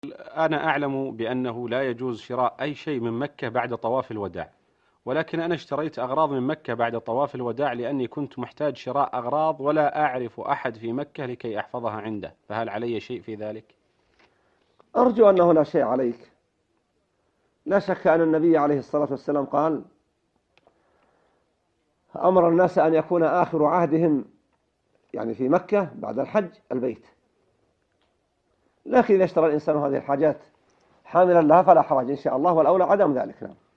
أنا أعلم بأنه لا يجوز شراء أي شيء من مكة بعد طواف الوداع، ولكن أنا اشتريت أغراض من مكة بعد طواف الوداع لأني كنت محتاج شراء أغراض ولا أعرف أحد في مكة لكي أحفظها عنده، فهل علي شيء في ذلك؟ أرجو أنه لا شيء عليك. لا شك أن النبي عليه الصلاة والسلام قال: أمر الناس أن يكون آخر عهدهم يعني في مكة بعد الحج البيت. لكن إذا اشترى الإنسان هذه الحاجات حاملا لها فلا حرج إن شاء الله، والأولى عدم ذلك. نعم.